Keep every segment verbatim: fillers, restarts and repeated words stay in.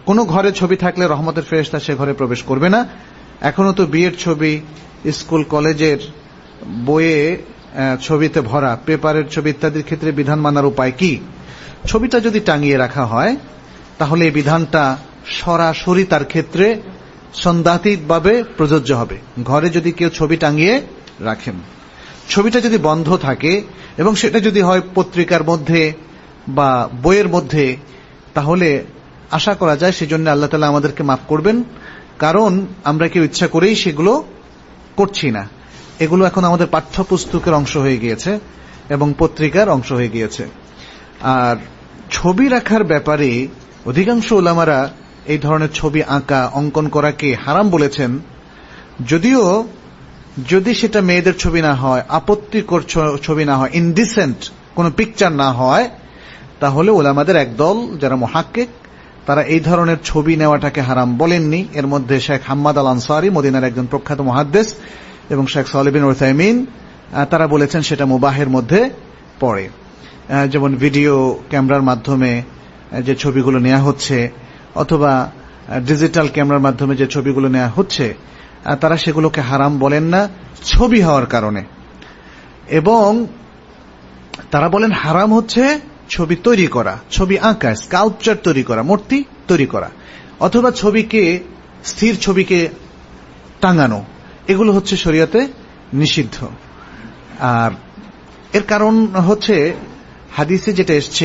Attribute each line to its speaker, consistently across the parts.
Speaker 1: কোন ঘরে ছবি থাকলে রহমতের ফেরেশতা সে ঘরে প্রবেশ করবে না। এখনো তো বিয়ের ছবি, স্কুল কলেজের বইয়ে ছবিতে ভরা, পেপারের ছবি ইত্যাদির ক্ষেত্রে বিধান মানার উপায় কি? ছবিটা যদি টাঙিয়ে রাখা হয় তাহলে এই বিধানটা সরাসরি তার ক্ষেত্রে সন্দাতিকভাবে প্রযোজ্য হবে। ঘরে যদি কেউ ছবি টাঙিয়ে রাখেন, ছবিটা যদি বন্ধ থাকে এবং সেটা যদি হয় পত্রিকার মধ্যে বা বইয়ের মধ্যে, তাহলে আশা করা যায় সেজন্য আল্লাহ তাআলা আমাদেরকে মাফ করবেন, কারণ আমরা কেউ ইচ্ছা করেই সেগুলো করছি না। এগুলো এখন আমাদের পাঠ্যপুস্তকের অংশ হয়ে গিয়েছে এবং পত্রিকার অংশ হয়ে গিয়েছে। আর ছবি রাখার ব্যাপারে অধিকাংশ উলামারা এই ধরনের ছবি আঁকা অঙ্কন করাকে হারাম বলেছেন, যদিও যদি সেটা মেয়েদের ছবি না হয়, আপত্তিকর ছবি না হয়, ইনডিসেন্ট কোন পিকচার না হয়, তাহলে উলামাদের একদল যারা মুহাক্কিক তারা এই ধরনের ছবি নেওয়াটাকে হারাম বলেননি। এর মধ্যে শেখ হাম্মাদ আল আনসারী, মদিনার একজন প্রখ্যাত মুহাদ্দিস, এবং শেখ সালেহ বিন উসাইমিন, তারা বলেছেন সেটা মুবাহের মধ্যে পড়ে। যেমন ভিডিও ক্যামেরার মাধ্যমে যে ছবিগুলো নেওয়া হচ্ছে অথবা ডিজিটাল ক্যামেরার মাধ্যমে যে ছবিগুলো নেওয়া হচ্ছে, তারা সেগুলোকে হারাম বলেন না ছবি হওয়ার কারণে। এবং তারা বলেন হারাম হচ্ছে ছবি তৈরি করা, ছবি আঁকা, স্কাল্পচার তৈরি করা, মূর্তি তৈরি করা, অথবা ছবিকে, স্থির ছবিকে টাঙানো, এগুলো হচ্ছে শরীয়তে নিষিদ্ধ। আর এর কারণ হচ্ছে হাদিসে যেটা এসছে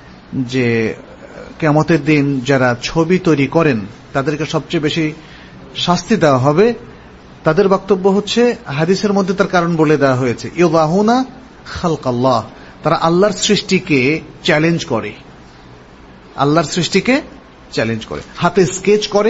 Speaker 1: যে কিয়ামতের দিন যারা ছবি তৈরি করেন তাদেরকে সবচেয়ে বেশি শাস্তি দেওয়া হবে। তাদের বক্তব্য হচ্ছে, হাদিসের মধ্যে তার কারণ বলে দেওয়া হয়েছে, ইউযাহুনা খালকাল্লাহ, তারা আল্লাহর সৃষ্টিকে চ্যালেঞ্জ করে, আল্লাহর সৃষ্টিকে চ্যালেঞ্জ করে, হাতে স্কেচ করে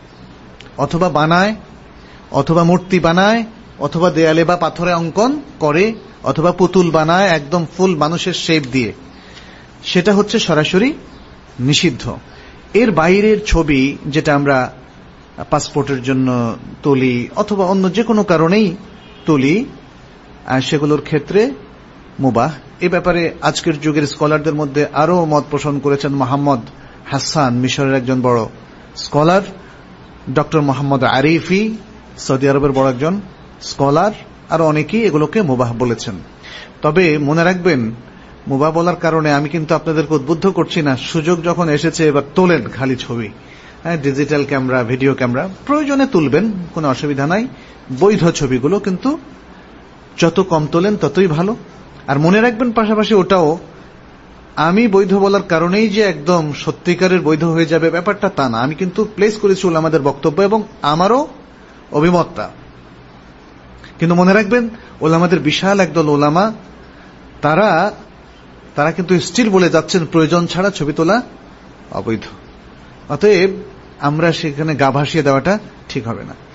Speaker 1: অথবা বানায়, অথবা মূর্তি বানায়, অথবা দেয়ালে বা পাথরে অঙ্কন করে, অথবা পুতুল বানায় একদম ফুল মানুষের শেপ দিয়ে, সেটা হচ্ছে সরাসরি নিষিদ্ধ। এর বাইরের ছবি যেটা আমরা পাসপোর্টের জন্য তুলি অথবা অন্য যে কোনো কারণেই তুলি, সেগুলোর ক্ষেত্রে মুবাহ। এ ব্যাপারে আজকের যুগের স্কলারদের মধ্যে আরো মত পোষণ করেছেন মোহাম্মদ হাসান, মিশরের একজন বড় scholar, doctor Mohammad Arifi, Saudi আরবের বড় একজন স্কলার, আর অনেকেই এগুলোকে মুবাহ বলেছেন। তবে মনে রাখবেন, মুবাহ বলার কারণে আমি কিন্তু আপনাদেরকে উদ্বুদ্ধ করছি না, সুযোগ যখন এসেছে এবার তোলেন খালি ছবি, হ্যাঁ, ডিজিটাল ক্যামেরা, ভিডিও ক্যামেরা প্রয়োজনে তুলবেন, কোনো অসুবিধা নাই, বৈধ ছবিগুলো, কিন্তু যত কম তোলেন ততই ভালো। আর মনে রাখবেন পাশাপাশি ওটাও, আমি বৈধ বলার কারণেই যে একদম সত্যিকারের বৈধ হয়ে যাবে ব্যাপারটা তা না। আমি কিন্তু প্লেস করেছি উলামাদের বক্তব্য এবং আমারও অভিমতটা, কিন্তু মনে রাখবেন উলামাদের বিশাল একদল উলামা তারা তারা কিন্তু স্টিল বলে যাচ্ছেন প্রয়োজন ছাড়া ছবি তোলা অবৈধ। অতএব আমরা সেখানে গা ভাসিয়ে দেওয়াটা ঠিক হবে না।